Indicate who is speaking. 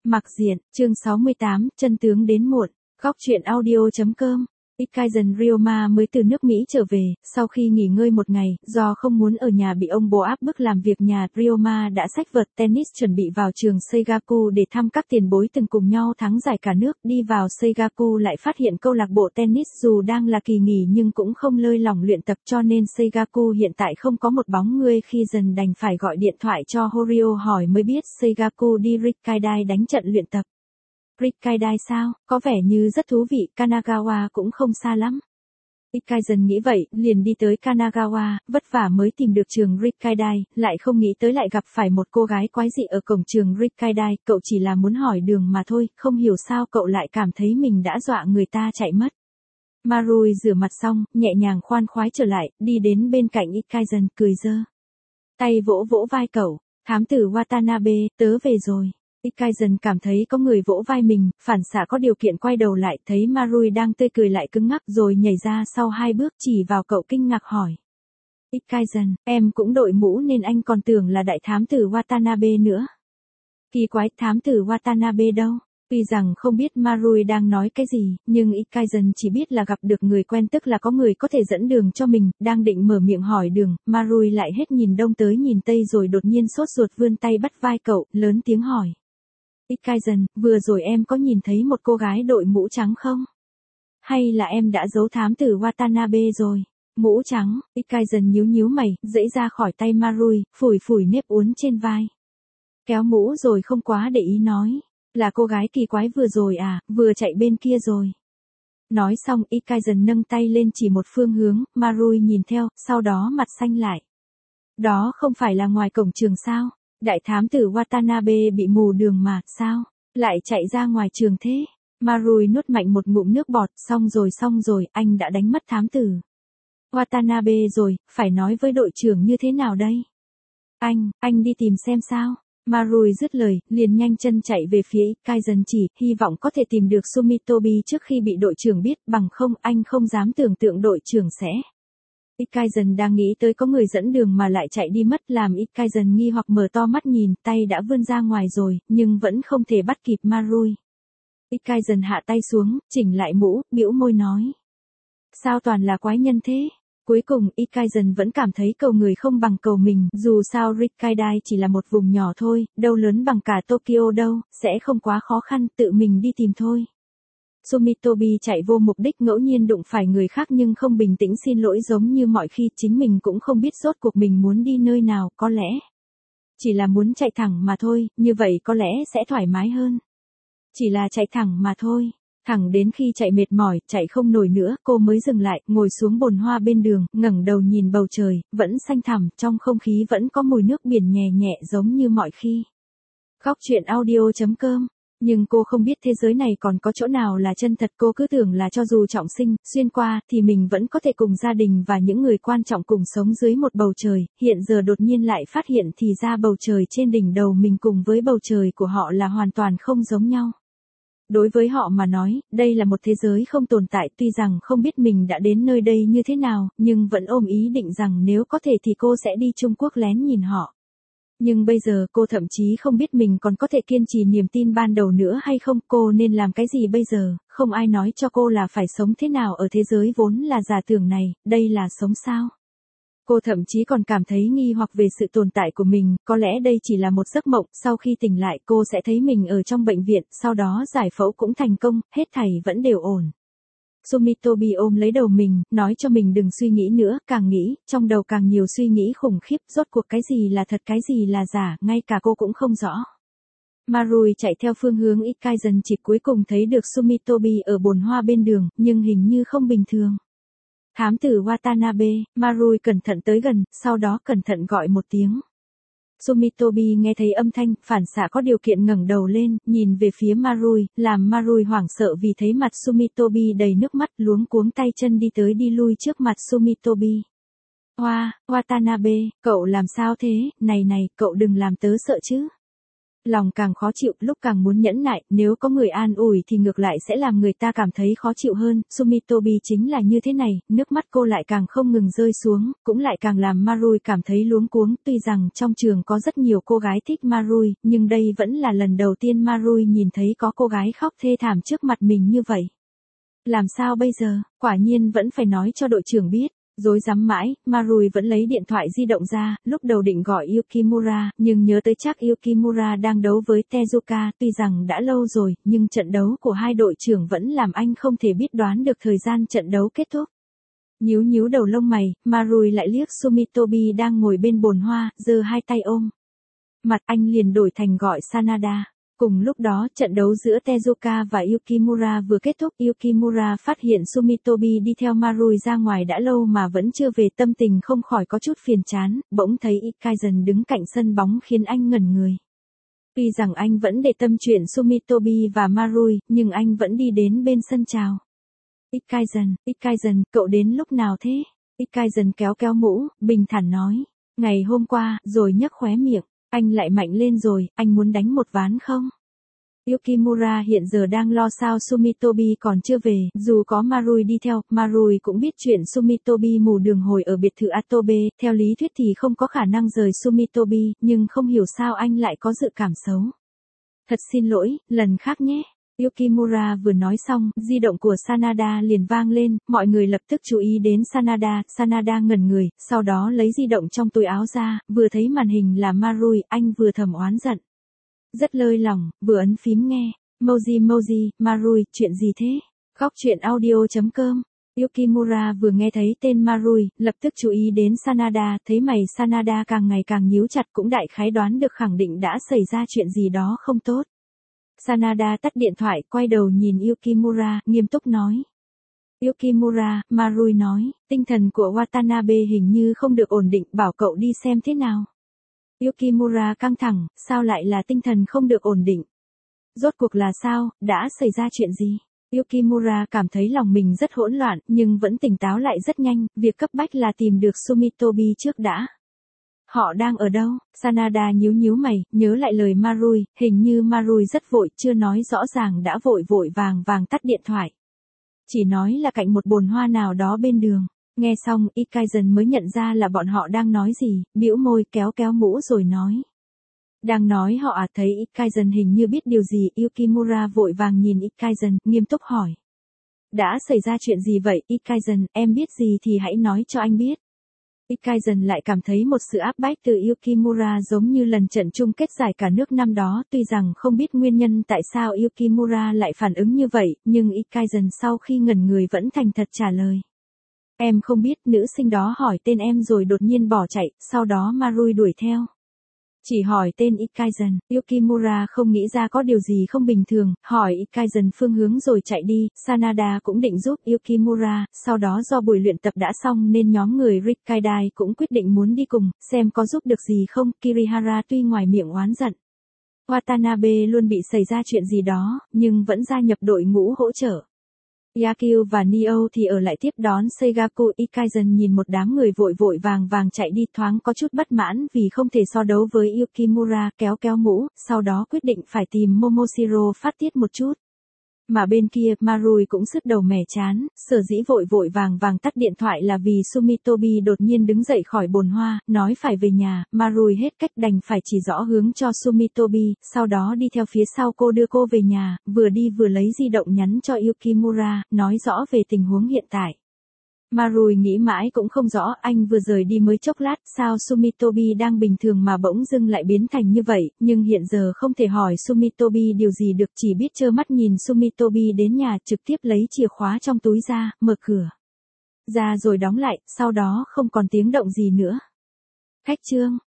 Speaker 1: Mặc diện, chương 68, chân tướng đến muộn. Góc truyện audio.com. Ikaisen Ryoma mới từ nước Mỹ trở về, sau khi nghỉ ngơi một ngày, do không muốn ở nhà bị ông bố áp bức làm việc nhà, Ryoma đã xách vợt tennis chuẩn bị vào trường Seigaku để thăm các tiền bối từng cùng nhau thắng giải cả nước. Đi vào Seigaku lại phát hiện câu lạc bộ tennis dù đang là kỳ nghỉ nhưng cũng không lơi lỏng luyện tập, cho nên Seigaku hiện tại không có một bóng người. Khi dần đành phải gọi điện thoại cho Horio hỏi mới biết Seigaku đi Rikkaidai đánh trận luyện tập. Rikkaidai sao, có vẻ như rất thú vị, Kanagawa cũng không xa lắm. Ikaisen nghĩ vậy, liền đi tới Kanagawa, vất vả mới tìm được trường Rikkaidai, lại không nghĩ tới lại gặp phải một cô gái quái dị ở cổng trường Rikkaidai, cậu chỉ là muốn hỏi đường mà thôi, không hiểu sao cậu lại cảm thấy mình đã dọa người ta chạy mất. Marui rửa mặt xong, nhẹ nhàng khoan khoái trở lại, đi đến bên cạnh Ikaisen, cười giơ tay vỗ vỗ vai cậu, thám tử Watanabe, tớ về rồi. Ikaisen cảm thấy có người vỗ vai mình, phản xạ có điều kiện quay đầu lại, thấy Marui đang tươi cười lại cứng ngắc rồi nhảy ra sau 2 bước chỉ vào cậu kinh ngạc hỏi. Ikaisen, em cũng đội mũ nên anh còn tưởng là đại thám tử Watanabe nữa. Kỳ quái, thám tử Watanabe đâu? Tuy rằng không biết Marui đang nói cái gì, nhưng Ikaisen chỉ biết là gặp được người quen, tức là có người có thể dẫn đường cho mình, đang định mở miệng hỏi đường, Marui lại hết nhìn đông tới nhìn tây rồi đột nhiên sốt ruột vươn tay bắt vai cậu, lớn tiếng hỏi. Ikaisen, vừa rồi em có nhìn thấy một cô gái đội mũ trắng không? Hay là em đã giấu thám tử Watanabe rồi? Mũ trắng, Ikaisen nhíu nhíu mày, giãy ra khỏi tay Marui, phủi phủi nếp uốn trên vai. Kéo mũ rồi không quá để ý nói. Là cô gái kỳ quái vừa rồi à, vừa chạy bên kia rồi. Nói xong Ikaisen nâng tay lên chỉ một phương hướng, Marui nhìn theo, sau đó mặt xanh lại. Đó không phải là ngoài cổng trường sao? Đại thám tử Watanabe bị mù đường mà, sao? Lại chạy ra ngoài trường thế? Marui nuốt mạnh một ngụm nước bọt, xong rồi, anh đã đánh mất thám tử Watanabe rồi, phải nói với đội trưởng như thế nào đây? Anh đi tìm xem sao? Marui dứt lời, liền nhanh chân chạy về phía Ikaisen chỉ, hy vọng có thể tìm được Sumitobi trước khi bị đội trưởng biết, bằng không anh không dám tưởng tượng đội trưởng sẽ. Ikaisen đang nghĩ tới có người dẫn đường mà lại chạy đi mất, làm Ikaisen nghi hoặc mở to mắt nhìn, tay đã vươn ra ngoài rồi, nhưng vẫn không thể bắt kịp Marui. Ikaisen hạ tay xuống, chỉnh lại mũ, bĩu môi nói. Sao toàn là quái nhân thế? Cuối cùng Ikaisen vẫn cảm thấy cầu người không bằng cầu mình, dù sao Rikkaidai chỉ là một vùng nhỏ thôi, đâu lớn bằng cả Tokyo đâu, sẽ không quá khó khăn, tự mình đi tìm thôi. Sumitobi chạy vô mục đích, ngẫu nhiên đụng phải người khác nhưng không bình tĩnh xin lỗi giống như mọi khi, chính mình cũng không biết rốt cuộc mình muốn đi nơi nào, có lẽ chỉ là muốn chạy thẳng mà thôi, như vậy có lẽ sẽ thoải mái hơn. Chỉ là chạy thẳng mà thôi. Thẳng đến khi chạy mệt mỏi, chạy không nổi nữa, cô mới dừng lại, ngồi xuống bồn hoa bên đường, ngẩng đầu nhìn bầu trời, vẫn xanh thẳm, trong không khí vẫn có mùi nước biển nhẹ nhẹ giống như mọi khi. Góc truyện audio.com. Nhưng cô không biết thế giới này còn có chỗ nào là chân thật, cô cứ tưởng là cho dù trọng sinh, xuyên qua, thì mình vẫn có thể cùng gia đình và những người quan trọng cùng sống dưới một bầu trời, hiện giờ đột nhiên lại phát hiện thì ra bầu trời trên đỉnh đầu mình cùng với bầu trời của họ là hoàn toàn không giống nhau. Đối với họ mà nói, đây là một thế giới không tồn tại, tuy rằng không biết mình đã đến nơi đây như thế nào, nhưng vẫn ôm ý định rằng nếu có thể thì cô sẽ đi Trung Quốc lén nhìn họ. Nhưng bây giờ cô thậm chí không biết mình còn có thể kiên trì niềm tin ban đầu nữa hay không, cô nên làm cái gì bây giờ, không ai nói cho cô là phải sống thế nào ở thế giới vốn là giả tưởng này, đây là sống sao? Cô thậm chí còn cảm thấy nghi hoặc về sự tồn tại của mình, có lẽ đây chỉ là một giấc mộng, sau khi tỉnh lại cô sẽ thấy mình ở trong bệnh viện, sau đó giải phẫu cũng thành công, hết thảy vẫn đều ổn. Sumitobi ôm lấy đầu mình, nói cho mình đừng suy nghĩ nữa, càng nghĩ, trong đầu càng nhiều suy nghĩ khủng khiếp, rốt cuộc cái gì là thật cái gì là giả, ngay cả cô cũng không rõ. Marui chạy theo phương hướng Ikaisen chỉ, cuối cùng thấy được Sumitobi ở bồn hoa bên đường, nhưng hình như không bình thường. Thám tử Watanabe, Marui cẩn thận tới gần, sau đó cẩn thận gọi một tiếng. Sumitobi nghe thấy âm thanh, phản xạ có điều kiện ngẩng đầu lên, nhìn về phía Marui, làm Marui hoảng sợ vì thấy mặt Sumitobi đầy nước mắt, luống cuống tay chân đi tới đi lui trước mặt Sumitobi. Watanabe, cậu làm sao thế, này, cậu đừng làm tớ sợ chứ. Lòng càng khó chịu, lúc càng muốn nhẫn nại, nếu có người an ủi thì ngược lại sẽ làm người ta cảm thấy khó chịu hơn, Sumitobi chính là như thế này, nước mắt cô lại càng không ngừng rơi xuống, cũng lại càng làm Marui cảm thấy luống cuống, tuy rằng trong trường có rất nhiều cô gái thích Marui, nhưng đây vẫn là lần đầu tiên Marui nhìn thấy có cô gái khóc thê thảm trước mặt mình như vậy. Làm sao bây giờ, quả nhiên vẫn phải nói cho đội trưởng biết. Rối rắm mãi, Marui vẫn lấy điện thoại di động ra, lúc đầu định gọi Yukimura, nhưng nhớ tới chắc Yukimura đang đấu với Tezuka, tuy rằng đã lâu rồi, nhưng trận đấu của hai đội trưởng vẫn làm anh không thể biết đoán được thời gian trận đấu kết thúc. Nhíu nhíu đầu lông mày, Marui lại liếc Sumitobi đang ngồi bên bồn hoa, giơ hai tay ôm mặt, anh liền đổi thành gọi Sanada. Cùng lúc đó, trận đấu giữa Tezuka và Yukimura vừa kết thúc, Yukimura phát hiện Sumitobi đi theo Marui ra ngoài đã lâu mà vẫn chưa về, tâm tình không khỏi có chút phiền chán, bỗng thấy Ikaisen đứng cạnh sân bóng khiến anh ngẩn người. Tuy rằng anh vẫn để tâm chuyện Sumitobi và Marui, nhưng anh vẫn đi đến bên sân chào. Ikaisen, cậu đến lúc nào thế? Ikaisen kéo kéo mũ, bình thản nói. Ngày hôm qua, rồi nhấc khóe miệng. Anh lại mạnh lên rồi, anh muốn đánh một ván không? Yukimura hiện giờ đang lo sao Sumitobi còn chưa về, dù có Marui đi theo, Marui cũng biết chuyện Sumitobi mù đường hồi ở biệt thự Atobe, theo lý thuyết thì không có khả năng rời Sumitobi, nhưng không hiểu sao anh lại có dự cảm xấu. Thật xin lỗi, lần khác nhé. Yukimura vừa nói xong, di động của Sanada liền vang lên, mọi người lập tức chú ý đến Sanada, Sanada ngẩn người, sau đó lấy di động trong túi áo ra, vừa thấy màn hình là Marui, anh vừa thầm oán giận. Rất lơi lòng, vừa ấn phím nghe, Moji, Marui, chuyện gì thế? Khóc chuyện audio.com. Yukimura vừa nghe thấy tên Marui, lập tức chú ý đến Sanada, thấy mày Sanada càng ngày càng nhíu chặt, cũng đại khái đoán được khẳng định đã xảy ra chuyện gì đó không tốt. Sanada tắt điện thoại, quay đầu nhìn Yukimura, nghiêm túc nói. Yukimura, Marui nói, tinh thần của Watanabe hình như không được ổn định, bảo cậu đi xem thế nào. Yukimura căng thẳng, sao lại là tinh thần không được ổn định? Rốt cuộc là sao, đã xảy ra chuyện gì? Yukimura cảm thấy lòng mình rất hỗn loạn, nhưng vẫn tỉnh táo lại rất nhanh, việc cấp bách là tìm được Sumitobi trước đã. Họ đang ở đâu? Sanada nhíu nhíu mày, nhớ lại lời Marui, hình như Marui rất vội, chưa nói rõ ràng đã vội vàng tắt điện thoại. Chỉ nói là cạnh một bồn hoa nào đó bên đường. Nghe xong, Ikaisen mới nhận ra là bọn họ đang nói gì, bĩu môi kéo mũ rồi nói. Đang nói họ à? Thấy Ikaisen hình như biết điều gì, Yukimura vội vàng nhìn Ikaisen, nghiêm túc hỏi. Đã xảy ra chuyện gì vậy, Ikaisen, em biết gì thì hãy nói cho anh biết. Ikaisen lại cảm thấy một sự áp bách từ Yukimura giống như lần trận chung kết giải cả nước năm đó, tuy rằng không biết nguyên nhân tại sao Yukimura lại phản ứng như vậy, nhưng Ikaisen sau khi ngẩn người vẫn thành thật trả lời. Em không biết, nữ sinh đó hỏi tên em rồi đột nhiên bỏ chạy, sau đó Marui đuổi theo. Chỉ hỏi tên Ikaisen, Yukimura không nghĩ ra có điều gì không bình thường, hỏi Ikaisen phương hướng rồi chạy đi, Sanada cũng định giúp Yukimura, sau đó do buổi luyện tập đã xong nên nhóm người Rikkaidai cũng quyết định muốn đi cùng, xem có giúp được gì không, Kirihara tuy ngoài miệng oán giận. Watanabe luôn bị xảy ra chuyện gì đó, nhưng vẫn gia nhập đội ngũ hỗ trợ. Yakyu và Neo thì ở lại tiếp đón Seigaku. Ikaisen nhìn một đám người vội vàng chạy đi, thoáng có chút bất mãn vì không thể so đấu với Yukimura, kéo mũ, sau đó quyết định phải tìm Momoshiro phát tiết một chút. Mà bên kia, Marui cũng sứt đầu mẻ chán, sở dĩ vội vàng tắt điện thoại là vì Sumitobi đột nhiên đứng dậy khỏi bồn hoa, nói phải về nhà, Marui hết cách đành phải chỉ rõ hướng cho Sumitobi, sau đó đi theo phía sau cô đưa cô về nhà, vừa đi vừa lấy di động nhắn cho Yukimura, nói rõ về tình huống hiện tại. Marui nghĩ mãi cũng không rõ, anh vừa rời đi mới chốc lát, sao Sumitobi đang bình thường mà bỗng dưng lại biến thành như vậy, nhưng hiện giờ không thể hỏi Sumitobi điều gì được, chỉ biết trơ mắt nhìn Sumitobi đến nhà, trực tiếp lấy chìa khóa trong túi ra, mở cửa ra rồi đóng lại, sau đó không còn tiếng động gì nữa. Khách chương